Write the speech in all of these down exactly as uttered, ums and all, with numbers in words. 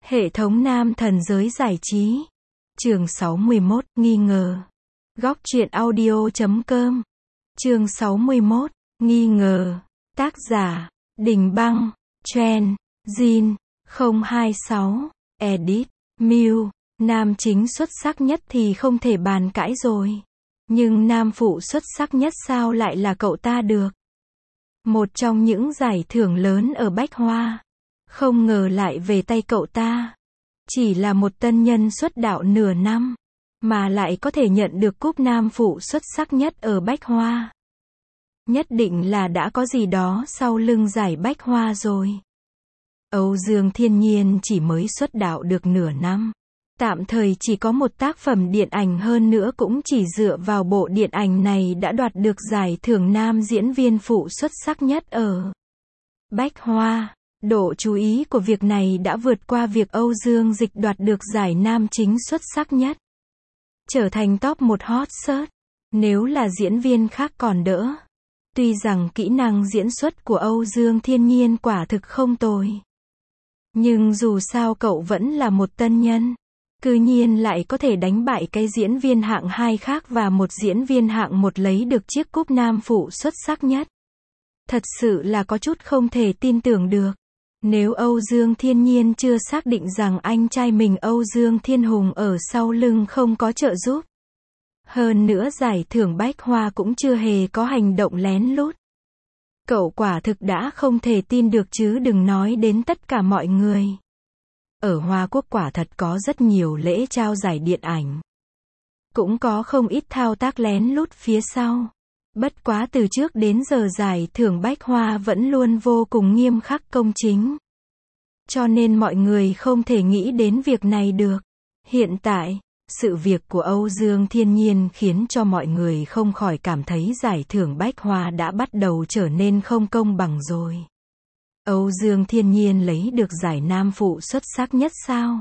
Hệ thống nam thần giới giải trí. Chương sáu mươi mốt, nghi ngờ. Góc truyện audio chấm com. Chương sáu mươi mốt, nghi ngờ. Tác giả, Đình Băng, Trend, Jin, không hai sáu, Edit, Mew. Nam chính xuất sắc nhất thì không thể bàn cãi rồi. Nhưng nam phụ xuất sắc nhất sao lại là cậu ta được? Một trong những giải thưởng lớn ở Bách Hoa. Không ngờ lại về tay cậu ta. Chỉ là một tân nhân xuất đạo nửa năm, mà lại có thể nhận được cúp nam phụ xuất sắc nhất ở Bách Hoa. Nhất định là đã có gì đó sau lưng giải Bách Hoa rồi. Âu Dương Thiên Nhiên chỉ mới xuất đạo được nửa năm. Tạm thời chỉ có một tác phẩm điện ảnh, hơn nữa cũng chỉ dựa vào bộ điện ảnh này đã đoạt được giải thưởng nam diễn viên phụ xuất sắc nhất ở Bách Hoa. Độ chú ý của việc này đã vượt qua việc Âu Dương Dịch đoạt được giải nam chính xuất sắc nhất. Trở thành top một hot search. Nếu là diễn viên khác còn đỡ. Tuy rằng kỹ năng diễn xuất của Âu Dương Thiên Nhiên quả thực không tồi. Nhưng dù sao cậu vẫn là một tân nhân. Cư nhiên lại có thể đánh bại cái diễn viên hạng hai khác và một diễn viên hạng một lấy được chiếc cúp nam phụ xuất sắc nhất. Thật sự là có chút không thể tin tưởng được. Nếu Âu Dương Thiên Nhiên chưa xác định rằng anh trai mình Âu Dương Thiên Hùng ở sau lưng không có trợ giúp. Hơn nữa giải thưởng Bách Hoa cũng chưa hề có hành động lén lút. Cậu quả thực đã không thể tin được chứ đừng nói đến tất cả mọi người. Ở Hoa Quốc quả thật có rất nhiều lễ trao giải điện ảnh. Cũng có không ít thao tác lén lút phía sau. Bất quá từ trước đến giờ giải thưởng Bách Hoa vẫn luôn vô cùng nghiêm khắc công chính. Cho nên mọi người không thể nghĩ đến việc này được. Hiện tại, sự việc của Âu Dương Thiên Nhiên khiến cho mọi người không khỏi cảm thấy giải thưởng Bách Hoa đã bắt đầu trở nên không công bằng rồi. Âu Dương Thiên Nhiên lấy được giải nam phụ xuất sắc nhất sao?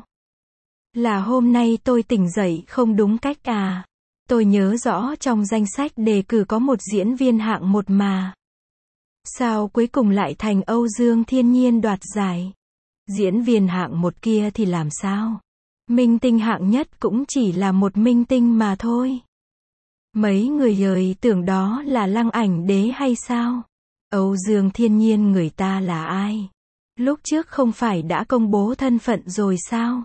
Là hôm nay tôi tỉnh dậy không đúng cách à? Tôi nhớ rõ trong danh sách đề cử có một diễn viên hạng một mà. Sao cuối cùng lại thành Âu Dương Thiên Nhiên đoạt giải? Diễn viên hạng một kia thì làm sao? Minh tinh hạng nhất cũng chỉ là một minh tinh mà thôi. Mấy người ơi tưởng đó là Lăng Ảnh Đế hay sao? Âu Dương Thiên Nhiên người ta là ai? Lúc trước không phải đã công bố thân phận rồi sao?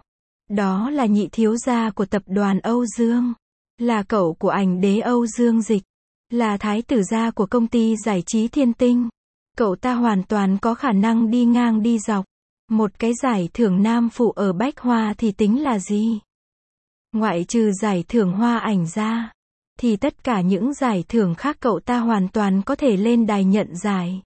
Đó là nhị thiếu gia của tập đoàn Âu Dương. Là cậu của ảnh đế Âu Dương Dịch. Là thái tử gia của công ty giải trí Thiên Tinh. Cậu ta hoàn toàn có khả năng đi ngang đi dọc. Một cái giải thưởng nam phụ ở Bách Hoa thì tính là gì? Ngoại trừ giải thưởng Hoa Ảnh ra, thì tất cả những giải thưởng khác cậu ta hoàn toàn có thể lên đài nhận giải.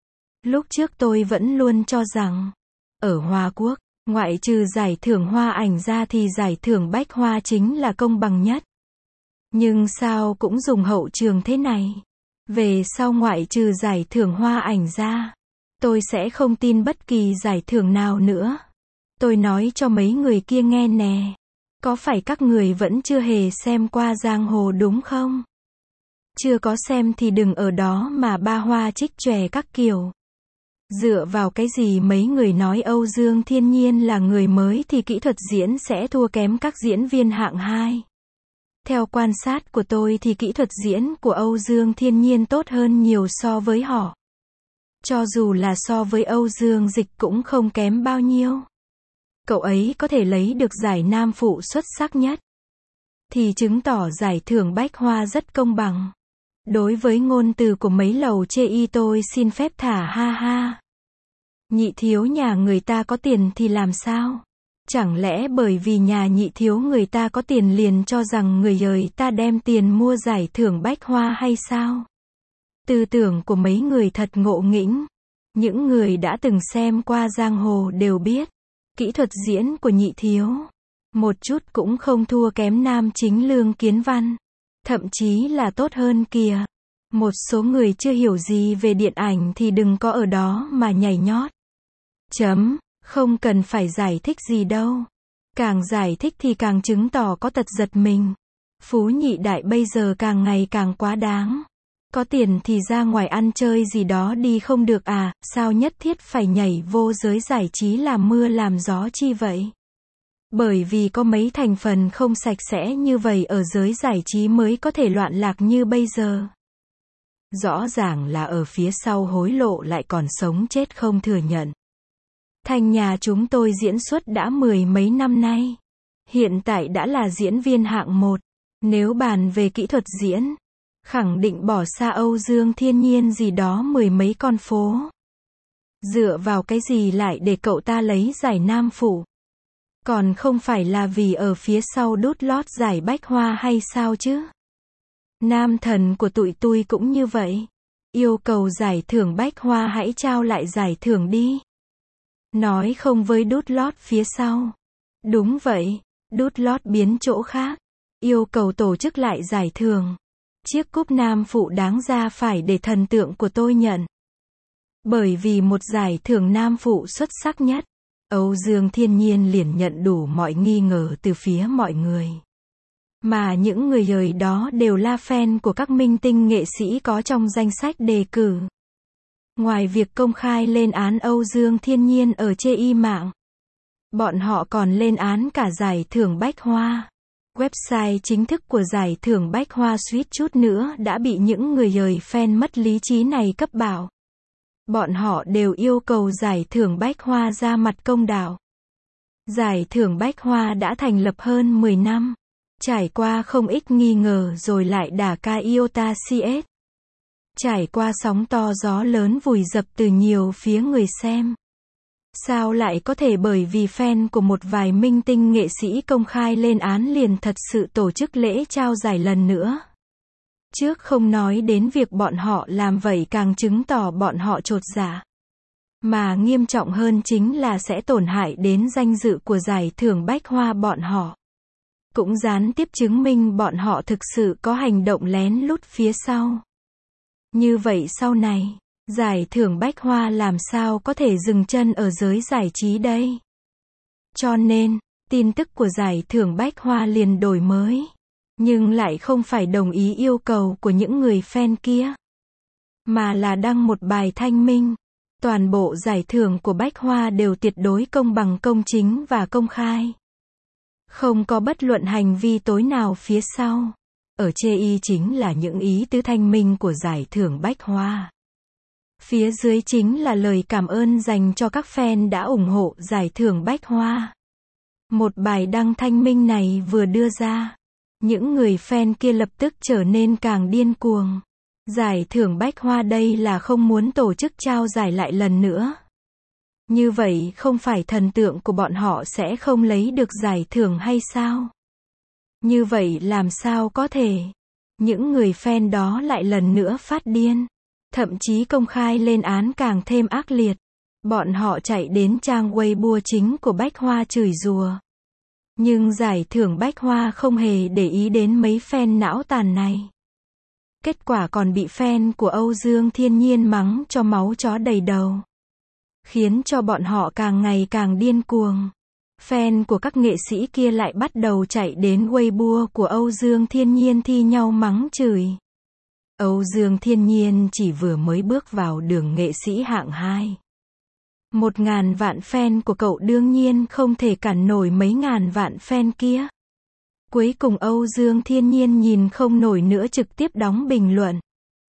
Lúc trước tôi vẫn luôn cho rằng, ở Hoa Quốc, ngoại trừ giải thưởng Hoa Ảnh ra thì giải thưởng Bách Hoa chính là công bằng nhất. Nhưng sao cũng dùng hậu trường thế này. Về sau ngoại trừ giải thưởng Hoa Ảnh ra, tôi sẽ không tin bất kỳ giải thưởng nào nữa. Tôi nói cho mấy người kia nghe nè. Có phải các người vẫn chưa hề xem qua Giang Hồ đúng không? Chưa có xem thì đừng ở đó mà ba hoa trích chòe các kiểu. Dựa vào cái gì mấy người nói Âu Dương Thiên Nhiên là người mới thì kỹ thuật diễn sẽ thua kém các diễn viên hạng hai. Theo quan sát của tôi thì kỹ thuật diễn của Âu Dương Thiên Nhiên tốt hơn nhiều so với họ. Cho dù là so với Âu Dương Dịch cũng không kém bao nhiêu. Cậu ấy có thể lấy được giải nam phụ xuất sắc nhất. Thì chứng tỏ giải thưởng Bách Hoa rất công bằng. Đối với ngôn từ của mấy lầu chê y tôi xin phép thả ha ha. Nhị thiếu nhà người ta có tiền thì làm sao? Chẳng lẽ bởi vì nhà nhị thiếu người ta có tiền liền cho rằng người đời ta đem tiền mua giải thưởng Bách Hoa hay sao? Tư tưởng của mấy người thật ngộ nghĩnh. Những người đã từng xem qua Giang Hồ đều biết. Kỹ thuật diễn của nhị thiếu. Một chút cũng không thua kém nam chính Lương Kiến Văn. Thậm chí là tốt hơn kìa. Một số người chưa hiểu gì về điện ảnh thì đừng có ở đó mà nhảy nhót. Chấm. Không cần phải giải thích gì đâu. Càng giải thích thì càng chứng tỏ có tật giật mình. Phú nhị đại bây giờ càng ngày càng quá đáng. Có tiền thì ra ngoài ăn chơi gì đó đi không được à, sao nhất thiết phải nhảy vô giới giải trí làm mưa làm gió chi vậy? Bởi vì có mấy thành phần không sạch sẽ như vậy ở giới giải trí mới có thể loạn lạc như bây giờ. Rõ ràng là ở phía sau hối lộ lại còn sống chết không thừa nhận. Thành nhà chúng tôi diễn xuất đã mười mấy năm nay. Hiện tại đã là diễn viên hạng một. Nếu bàn về kỹ thuật diễn, khẳng định bỏ xa Âu Dương Thiên Nhiên gì đó mười mấy con phố. Dựa vào cái gì lại để cậu ta lấy giải nam phụ? Còn không phải là vì ở phía sau đút lót giải bách hoa hay sao chứ? Nam thần của tụi tôi cũng như vậy. Yêu cầu giải thưởng bách hoa hãy trao lại giải thưởng đi. Nói không với đút lót phía sau. Đúng vậy, đút lót biến chỗ khác. Yêu cầu tổ chức lại giải thưởng. Chiếc cúp nam phụ đáng ra phải để thần tượng của tôi nhận. Bởi vì một giải thưởng nam phụ xuất sắc nhất, Âu Dương Thiên Nhiên liền nhận đủ mọi nghi ngờ từ phía mọi người. Mà những người đời đó đều là fan của các minh tinh nghệ sĩ có trong danh sách đề cử. Ngoài việc công khai lên án Âu Dương Thiên Nhiên ở chê y mạng, bọn họ còn lên án cả giải thưởng bách hoa. Website chính thức của giải thưởng bách hoa suýt chút nữa đã bị những người đời fan mất lý trí này cấp bảo. Bọn họ đều yêu cầu giải thưởng bách hoa ra mặt công đạo. Giải thưởng bách hoa đã thành lập hơn mười năm. Trải qua không ít nghi ngờ rồi lại đả ca iota xê ét. Trải qua sóng to gió lớn vùi dập từ nhiều phía người xem. Sao lại có thể bởi vì fan của một vài minh tinh nghệ sĩ công khai lên án liền thật sự tổ chức lễ trao giải lần nữa? Trước không nói đến việc bọn họ làm vậy càng chứng tỏ bọn họ chột dạ. Mà nghiêm trọng hơn chính là sẽ tổn hại đến danh dự của giải thưởng bách hoa bọn họ. Cũng gián tiếp chứng minh bọn họ thực sự có hành động lén lút phía sau. Như vậy sau này, giải thưởng bách hoa làm sao có thể dừng chân ở giới giải trí đây? Cho nên, tin tức của giải thưởng bách hoa liền đổi mới. Nhưng lại không phải đồng ý yêu cầu của những người fan kia. Mà là đăng một bài thanh minh. Toàn bộ giải thưởng của bách hoa đều tuyệt đối công bằng công chính và công khai. Không có bất luận hành vi tối nào phía sau. Ở chê y chính là những ý tứ thanh minh của giải thưởng bách hoa. Phía dưới chính là lời cảm ơn dành cho các fan đã ủng hộ giải thưởng bách hoa. Một bài đăng thanh minh này vừa đưa ra, những người fan kia lập tức trở nên càng điên cuồng. Giải thưởng bách hoa đây là không muốn tổ chức trao giải lại lần nữa. Như vậy không phải thần tượng của bọn họ sẽ không lấy được giải thưởng hay sao? Như vậy làm sao có thể? Những người fan đó lại lần nữa phát điên. Thậm chí công khai lên án càng thêm ác liệt. Bọn họ chạy đến trang Weibo chính của bách hoa chửi rủa. Nhưng giải thưởng bách hoa không hề để ý đến mấy fan não tàn này. Kết quả còn bị fan của Âu Dương Thiên Nhiên mắng cho máu chó đầy đầu. Khiến cho bọn họ càng ngày càng điên cuồng. Fan của các nghệ sĩ kia lại bắt đầu chạy đến Weibo của Âu Dương Thiên Nhiên thi nhau mắng chửi. Âu Dương Thiên Nhiên chỉ vừa mới bước vào đường nghệ sĩ hạng hai. Một ngàn vạn fan của cậu đương nhiên không thể cản nổi mấy ngàn vạn fan kia. Cuối cùng Âu Dương Thiên Nhiên nhìn không nổi nữa trực tiếp đóng bình luận.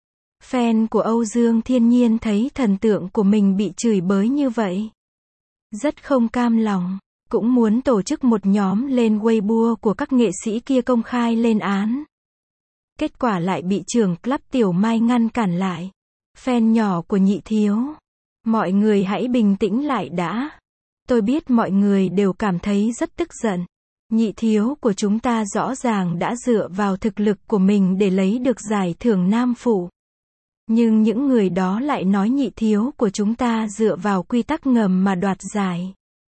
Fan của Âu Dương Thiên Nhiên thấy thần tượng của mình bị chửi bới như vậy. Rất không cam lòng, cũng muốn tổ chức một nhóm lên Weibo của các nghệ sĩ kia công khai lên án. Kết quả lại bị trưởng club Tiểu Mai ngăn cản lại. Fan nhỏ của Nhị Thiếu. Mọi người hãy bình tĩnh lại đã. Tôi biết mọi người đều cảm thấy rất tức giận. Nhị Thiếu của chúng ta rõ ràng đã dựa vào thực lực của mình để lấy được giải thưởng nam phụ. Nhưng những người đó lại nói Nhị Thiếu của chúng ta dựa vào quy tắc ngầm mà đoạt giải.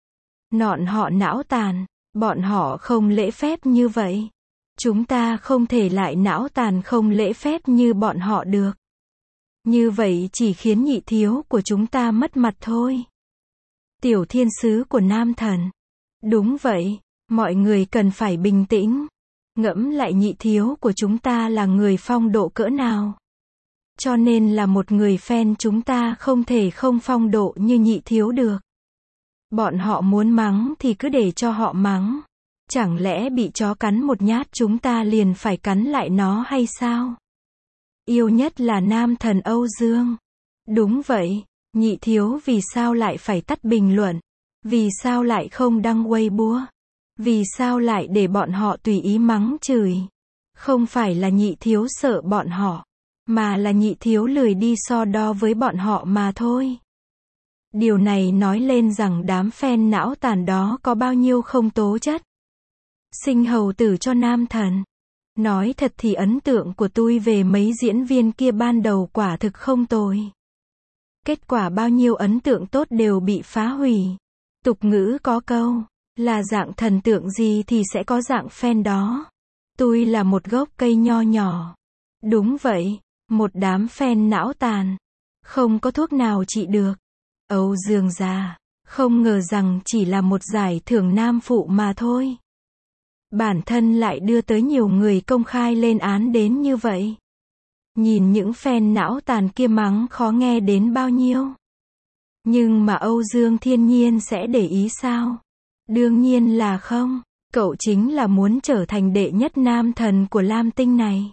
Nọn họ não tàn, bọn họ không lễ phép như vậy. Chúng ta không thể lại não tàn không lễ phép như bọn họ được. Như vậy chỉ khiến Nhị Thiếu của chúng ta mất mặt thôi. Tiểu thiên sứ của nam thần. Đúng vậy, mọi người cần phải bình tĩnh. Ngẫm lại Nhị Thiếu của chúng ta là người phong độ cỡ nào. Cho nên là một người fan chúng ta không thể không phong độ như Nhị Thiếu được. Bọn họ muốn mắng thì cứ để cho họ mắng. Chẳng lẽ bị chó cắn một nhát chúng ta liền phải cắn lại nó hay sao? Yêu nhất là nam thần Âu Dương. Đúng vậy, nhị thiếu vì sao lại phải tắt bình luận? Vì sao lại không đăng Weibo? Vì sao lại để bọn họ tùy ý mắng chửi? Không phải là nhị thiếu sợ bọn họ, mà là nhị thiếu lười đi so đo với bọn họ mà thôi. Điều này nói lên rằng đám fan não tàn đó có bao nhiêu không tố chất. Sinh hầu tử cho nam thần. Nói thật thì ấn tượng của tôi về mấy diễn viên kia ban đầu quả thực không tồi. Kết quả bao nhiêu ấn tượng tốt đều bị phá hủy. Tục ngữ có câu, là dạng thần tượng gì thì sẽ có dạng fan đó. Tôi là một gốc cây nho nhỏ. Đúng vậy, một đám fan não tàn. Không có thuốc nào trị được. Âu Dương già, không ngờ rằng chỉ là một giải thưởng nam phụ mà thôi. Bản thân lại đưa tới nhiều người công khai lên án đến như vậy. Nhìn những fan não tàn kia mắng khó nghe đến bao nhiêu. Nhưng mà Âu Dương Thiên Nhiên sẽ để ý sao? Đương nhiên là không. Cậu chính là muốn trở thành đệ nhất nam thần của Lam Tinh này.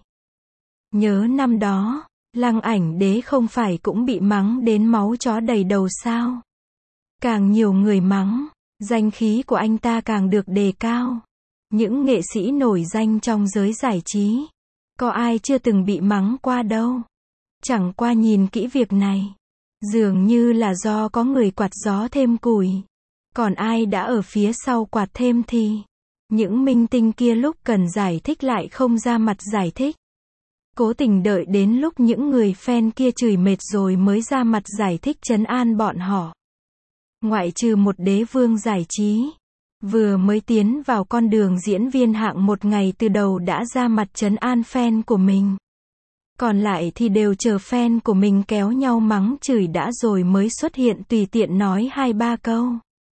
Nhớ năm đó, Lăng Ảnh Đế không phải cũng bị mắng đến máu chó đầy đầu sao? Càng nhiều người mắng, danh khí của anh ta càng được đề cao. Những nghệ sĩ nổi danh trong giới giải trí, có ai chưa từng bị mắng qua đâu. Chẳng qua nhìn kỹ việc này, dường như là do có người quạt gió thêm củi. Còn ai đã ở phía sau quạt thêm thì những minh tinh kia lúc cần giải thích lại không ra mặt giải thích. Cố tình đợi đến lúc những người fan kia chửi mệt rồi mới ra mặt giải thích trấn an bọn họ. Ngoại trừ một đế vương giải trí, vừa mới tiến vào con đường diễn viên hạng một ngày từ đầu đã ra mặt trấn an fan của mình. Còn lại thì đều chờ fan của mình kéo nhau mắng chửi đã rồi mới xuất hiện tùy tiện nói hai ba câu.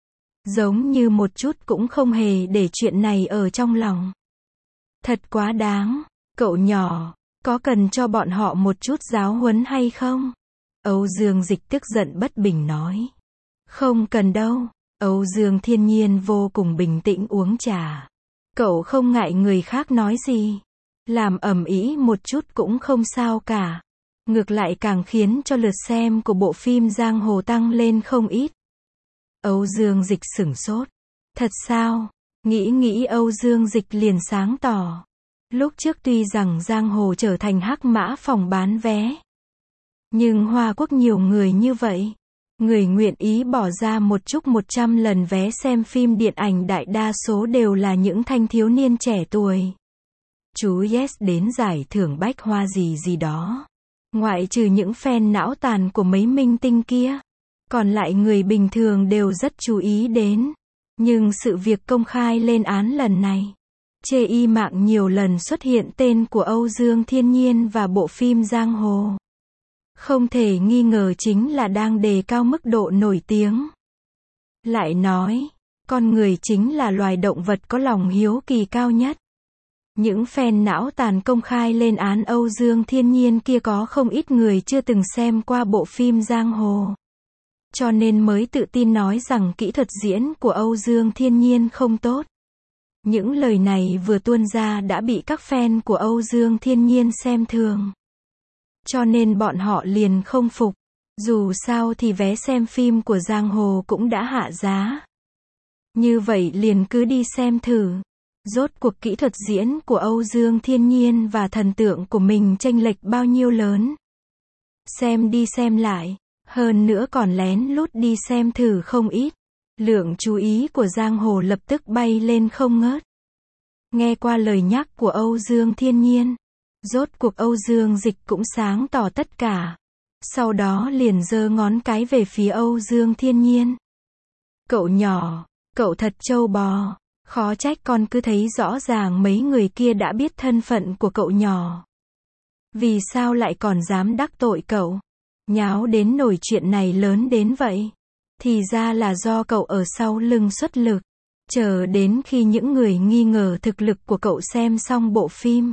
Giống như một chút cũng không hề để chuyện này ở trong lòng. Thật quá đáng. Cậu nhỏ, có cần cho bọn họ một chút giáo huấn hay không? Âu Dương Dịch tức giận bất bình nói. Không cần đâu. Âu Dương Thiên Nhiên vô cùng bình tĩnh uống trà. Cậu không ngại người khác nói gì. Làm ầm ĩ một chút cũng không sao cả. Ngược lại càng khiến cho lượt xem của bộ phim Giang Hồ tăng lên không ít. Âu Dương Dịch sửng sốt. Thật sao? Nghĩ nghĩ Âu Dương Dịch liền sáng tỏ. Lúc trước tuy rằng Giang Hồ trở thành hắc mã phòng bán vé. Nhưng Hoa Quốc nhiều người như vậy. Người nguyện ý bỏ ra một chút một trăm lần vé xem phim điện ảnh đại đa số đều là những thanh thiếu niên trẻ tuổi. Chú Yes đến giải thưởng bách hoa gì gì đó. Ngoại trừ những fan não tàn của mấy minh tinh kia. Còn lại người bình thường đều rất chú ý đến. Nhưng sự việc công khai lên án lần này. Chê y mạng nhiều lần xuất hiện tên của Âu Dương Thiên Nhiên và bộ phim Giang Hồ. Không thể nghi ngờ chính là đang đề cao mức độ nổi tiếng. Lại nói, con người chính là loài động vật có lòng hiếu kỳ cao nhất. Những fan não tàn công khai lên án Âu Dương Thiên Nhiên kia có không ít người chưa từng xem qua bộ phim Giang Hồ. Cho nên mới tự tin nói rằng kỹ thuật diễn của Âu Dương Thiên Nhiên không tốt. Những lời này vừa tuôn ra đã bị các fan của Âu Dương Thiên Nhiên xem thường. Cho nên bọn họ liền không phục. Dù sao thì vé xem phim của Giang Hồ cũng đã hạ giá. Như vậy liền cứ đi xem thử. Rốt cuộc kỹ thuật diễn của Âu Dương Thiên Nhiên và thần tượng của mình chênh lệch bao nhiêu lớn. Xem đi xem lại. Hơn nữa còn lén lút đi xem thử không ít. Lượng chú ý của Giang Hồ lập tức bay lên không ngớt. Nghe qua lời nhắc của Âu Dương Thiên Nhiên. Rốt cuộc Âu Dương Dịch cũng sáng tỏ tất cả. Sau đó liền giơ ngón cái về phía Âu Dương Thiên Nhiên. Cậu nhỏ, cậu thật trâu bò. Khó trách con cứ thấy rõ ràng mấy người kia đã biết thân phận của cậu nhỏ. Vì sao lại còn dám đắc tội cậu? Nháo đến nổi chuyện này lớn đến vậy. Thì ra là do cậu ở sau lưng xuất lực. Chờ đến khi những người nghi ngờ thực lực của cậu xem xong bộ phim.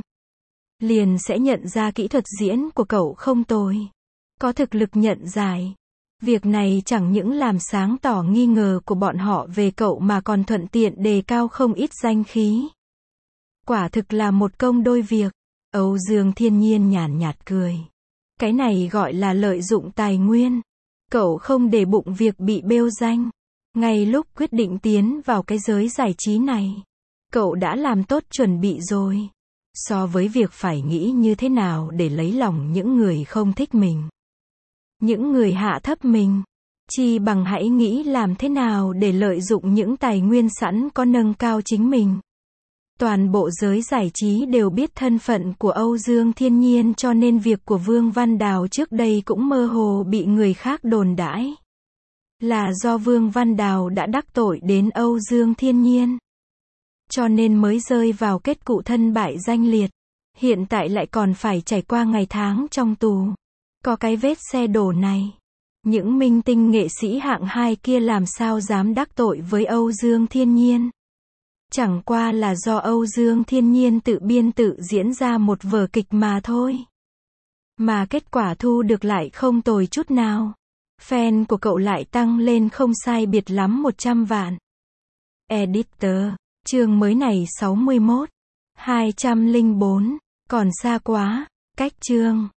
Liền sẽ nhận ra kỹ thuật diễn của cậu không tồi. Có thực lực nhận giải. Việc này chẳng những làm sáng tỏ nghi ngờ của bọn họ về cậu mà còn thuận tiện đề cao không ít danh khí. Quả thực là một công đôi việc. Âu Dương Thiên Nhiên nhàn nhạt cười. Cái này gọi là lợi dụng tài nguyên. Cậu không để bụng việc bị bêu danh. Ngay lúc quyết định tiến vào cái giới giải trí này, cậu đã làm tốt chuẩn bị rồi. So với việc phải nghĩ như thế nào để lấy lòng những người không thích mình, những người hạ thấp mình, chi bằng hãy nghĩ làm thế nào để lợi dụng những tài nguyên sẵn có nâng cao chính mình. Toàn bộ giới giải trí đều biết thân phận của Âu Dương Thiên Nhiên, cho nên việc của Vương Văn Đào trước đây cũng mơ hồ bị người khác đồn đãi là do Vương Văn Đào đã đắc tội đến Âu Dương Thiên Nhiên, cho nên mới rơi vào kết cục thân bại danh liệt. Hiện tại lại còn phải trải qua ngày tháng trong tù. Có cái vết xe đổ này, những minh tinh nghệ sĩ hạng hai kia làm sao dám đắc tội với Âu Dương Thiên Nhiên. Chẳng qua là do Âu Dương Thiên Nhiên tự biên tự diễn ra một vở kịch mà thôi. Mà kết quả thu được lại không tồi chút nào. Fan của cậu lại tăng lên không sai biệt lắm một trăm vạn. Editor, chương mới này sáu mươi mốt, hai trăm lẻ bốn, còn xa quá, cách chương